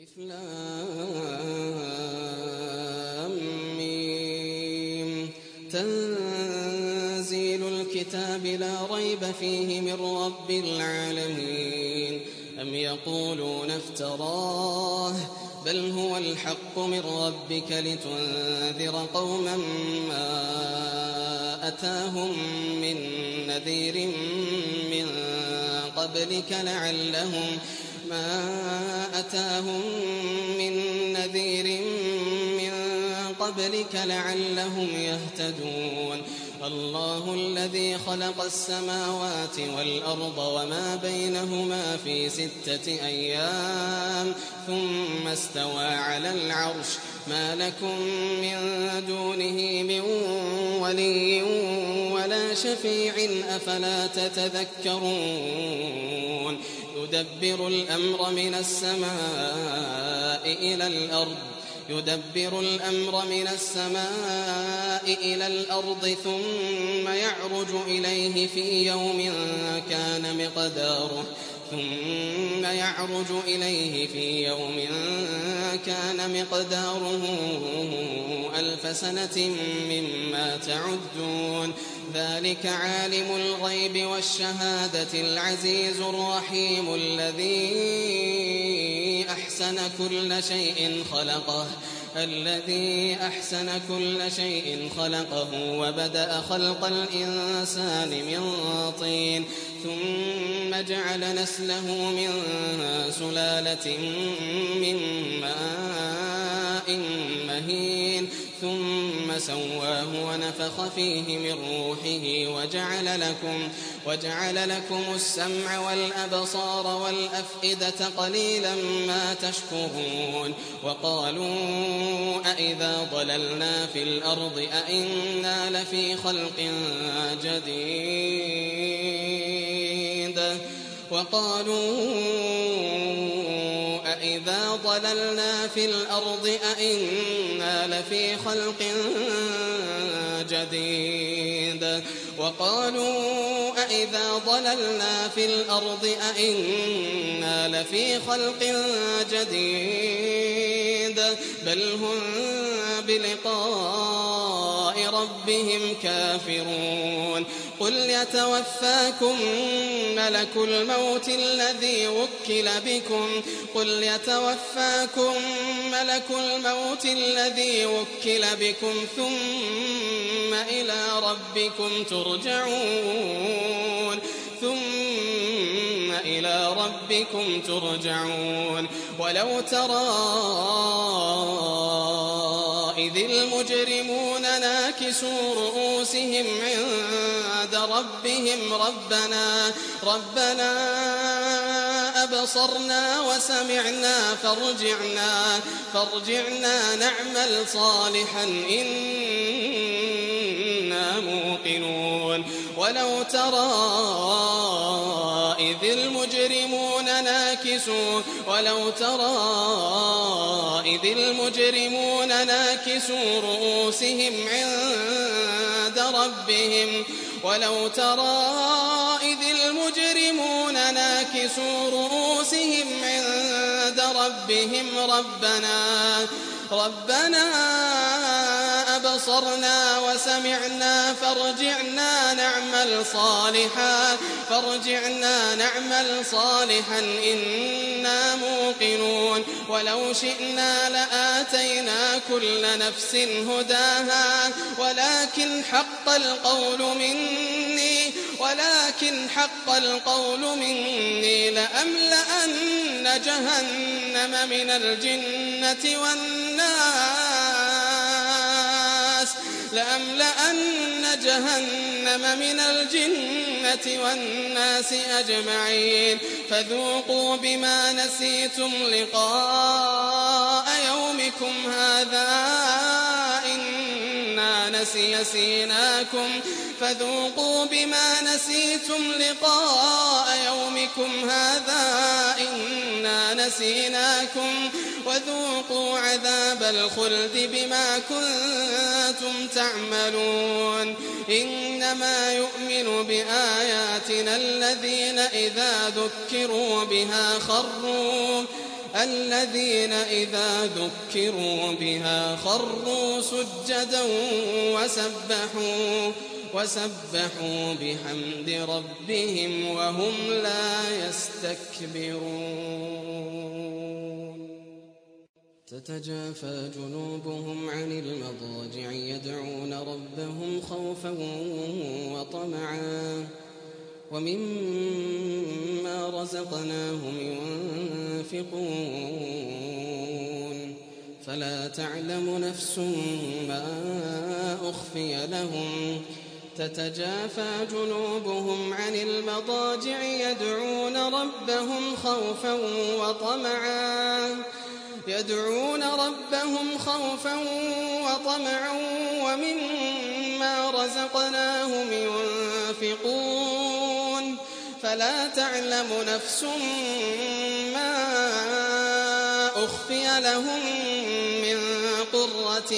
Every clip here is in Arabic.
ألف لام ميم. تنزيل الكتاب لا ريب فيه من رب العالمين. أم يقولون افتراه بل هو الحق من ربك لتنذر قوما ما أتاهم من نذير من قبلك لعلهم يهتدون. الله الذي خلق السماوات والأرض وما بينهما في 6 أيام ثم استوى على العرش. ما لكم من دونه من ولي ولا شفيع أفلا تتذكرون. يدبر الأمر من السماء إلى الأرض ثم يعرج إليه في يوم كان مقداره 1000 سنة مما تعدون. ذلك عالم الغيب والشهادة العزيز الرحيم الذي أحسن كل شيء خلقه وبدأ خلق الإنسان من طين ثم جعل نسله من سلالة من ماء مهين ثم سواه ونفخ فيه من روحه وجعل لكم السمع والأبصار والأفئدة قليلا ما تشكرون. وقالوا أإذا ضللنا في الأرض أإنا لفي خلق جديد. وقالوا أإذا ضللنا في الأرض أإنا لفي خلق جديد بل هم بلقاء ربهم كافرون. قل يتوفاكم ملك الموت الذي وكل بكم ثم إلى ربكم ترجعون. ولو ترى إذ المجرمون ناكسوا رؤوسهم عند ربهم ربنا أبصرنا وسمعنا فارجعنا نعمل صالحا إنا موقنون. ولو ترى إذ المجرمون ناكسوا رؤوسهم عند ربهم ربنا أبصرنا وسمعنا فارجعنا نعمل صالحا إنا موقنون. ولو شئنا لآتينا كل نفس هداها ولكن حق القول مني لأملأن جهنم من الجنة والناس أجمعين. فذوقوا بما نسيتم لقاء يومكم هذا إنا نسيناكم وذوقوا عذاب الخلد بما كنتم تعملون. إنما يؤمن بآياتنا الذين إذا ذكروا بها الذين إذا ذكروا بها خروا سجدا وسبحوا بحمد ربهم وهم لا يستكبرون تتجافى جنوبهم عن المضاجع يدعون ربهم خوفا وطمعا ومما رزقناهم ينفقون فلا تعلم نفس ما أخفي لهم تتجافى جنوبهم عن المضاجع يدعون ربهم خوفا ومما رزقناهم ينفقون فلا تعلم نفس ما أخفي لهم من قرة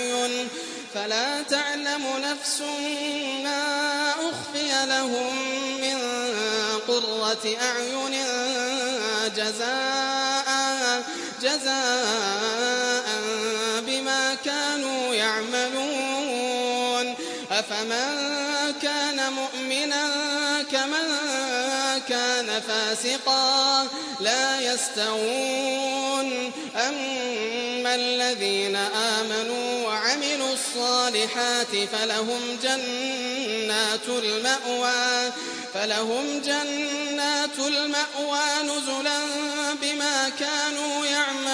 أعين جزاء بما كانوا يعملون أفمن كان مؤمنا كمن كان فاسقا لا يستوون أما الذين آمنوا وعملوا الصالحات فلهم جنات المأوى نزلا بما كانوا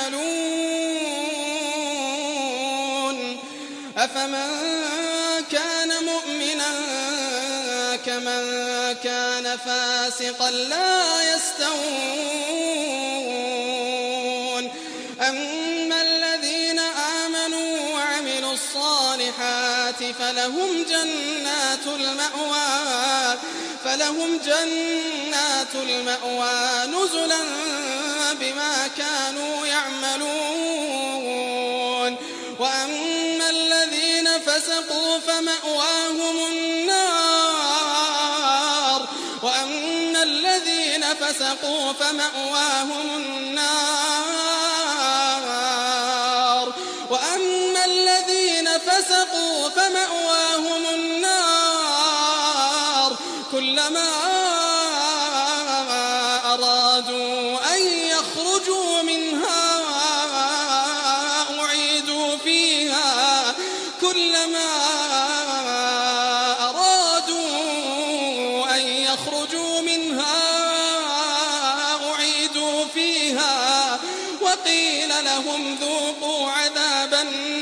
يعملون أفمن كان مؤمنا كمن كان فاسقا لا يستوون أما الذين آمنوا وعملوا الصالحات فلهم جنات المأوى نزلا بما كانوا يعملون وأما الذين فسقوا فمأواهم النار كلما أرادوا أن يخرجوا منها أعيدوا فيها وقيل لهم ذوقوا عذاب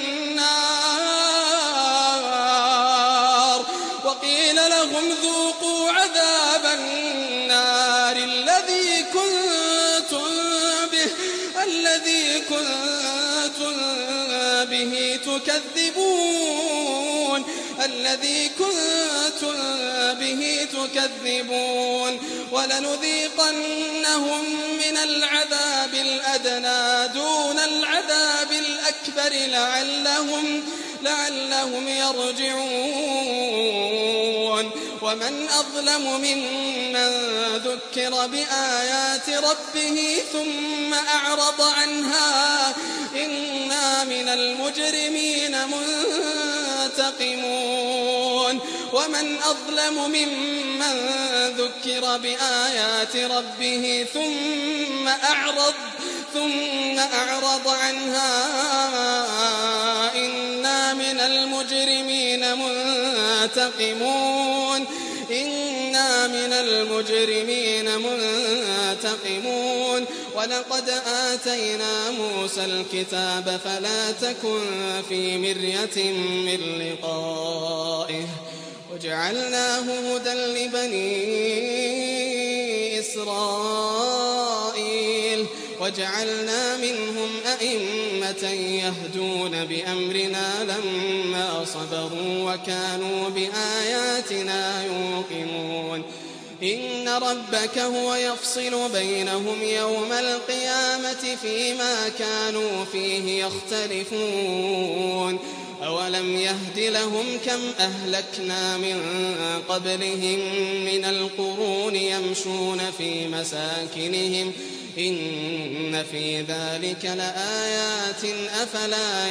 النار الذي كنتم به تكذبون ولنذيقنهم من العذاب الأدنى دون العذاب الأكبر لعلهم يرجعون ومن أظلم ممن ذكر بآيات ربه ثم أعرض عنها إنا من المجرمين منتقمون ومن أظلم ممن ذكر بآيات ربه ثم أعرض عنها إنا من المجرمين منتقمون ولقد آتينا موسى الكتاب فلا تكن في مرية من لقائه وجعلناه هدى لبني إسرائيل وجعلنا منهم أئمة يهدون بأمرنا لما صبروا وكانوا بآياتنا يوقنون إن ربك هو يفصل بينهم يوم القيامة فيما كانوا فيه يختلفون أولم يهد لهم كم أهلكنا من قبلهم من القرون يمشون في مساكنهم إن في ذلك لآيات أفلا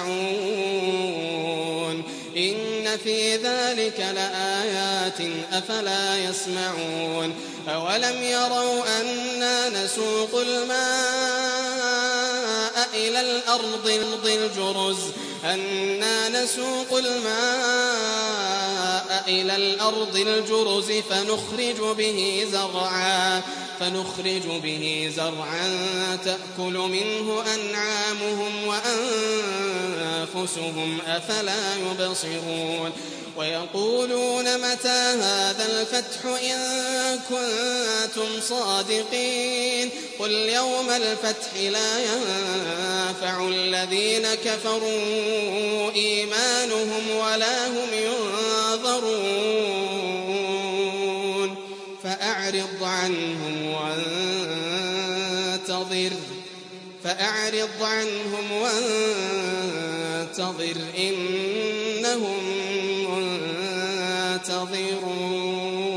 يسمعون إن في ذلك لآيات أفلا يسمعون أولم يروا أنا نسوق الماء إلى الأرض الجرز فنخرج به زرعا تأكل منه أنعامهم وأنفسهم أفلا يبصرون ويقولون متى هذا الفتح إن كنتم صادقين قل يوم الفتح لا ينفع الذين كفروا إيمانهم ولا هم ينظرون فأعرض عنهم وانتظر إنهم منتظرون.